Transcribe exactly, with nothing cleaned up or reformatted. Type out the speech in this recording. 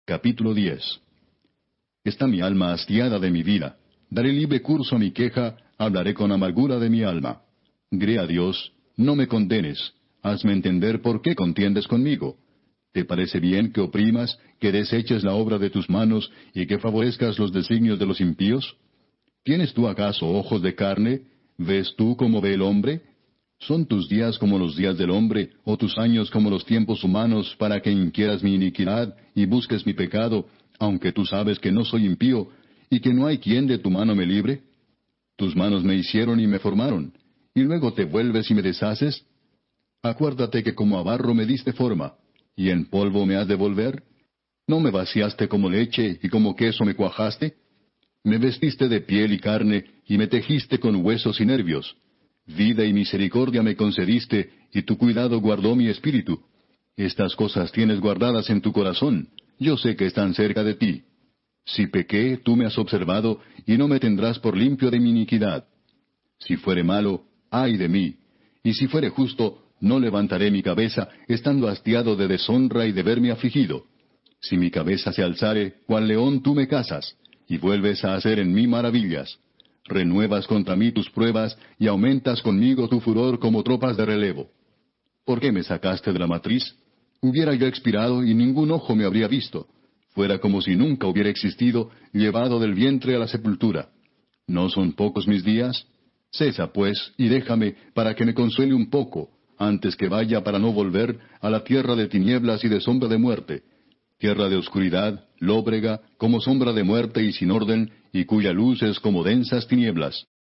Capítulo diez. Está mi alma hastiada de mi vida. Daré libre curso a mi queja, hablaré con amargura de mi alma. Diré a Dios, no me condenes, hazme entender por qué contiendes conmigo. ¿Te parece bien que oprimas, que deseches la obra de tus manos, y que favorezcas los designios de los impíos? ¿Tienes tú acaso ojos de carne? ¿Ves tú como ve el hombre? ¿Son tus días como los días del hombre, o tus años como los tiempos humanos, para que inquieras mi iniquidad, y busques mi pecado, aunque tú sabes que no soy impío, y que no hay quien de tu mano me libre? Tus manos me hicieron y me formaron, y luego te vuelves y me deshaces. Acuérdate que como a barro me diste forma, y en polvo me has de volver. ¿No me vaciaste como leche, y como queso me cuajaste? Me vestiste de piel y carne, y me tejiste con huesos y nervios. Vida y misericordia me concediste, y tu cuidado guardó mi espíritu. Estas cosas tienes guardadas en tu corazón, yo sé que están cerca de ti. Si pequé, tú me has observado, y no me tendrás por limpio de mi iniquidad. Si fuere malo, ay de mí, y si fuere justo, no levantaré mi cabeza, estando hastiado de deshonra y de verme afligido. Si mi cabeza se alzare, cual león tú me cazas, y vuelves a hacer en mí maravillas. Renuevas contra mí tus pruebas, y aumentas conmigo tu furor como tropas de relevo. ¿Por qué me sacaste de la matriz? Hubiera yo expirado, y ningún ojo me habría visto. Fuera como si nunca hubiera existido, llevado del vientre a la sepultura. ¿No son pocos mis días? Cesa, pues, y déjame, para que me consuele un poco, antes que vaya para no volver a la tierra de tinieblas y de sombra de muerte, tierra de oscuridad, lóbrega, como sombra de muerte y sin orden, y cuya luz es como densas tinieblas.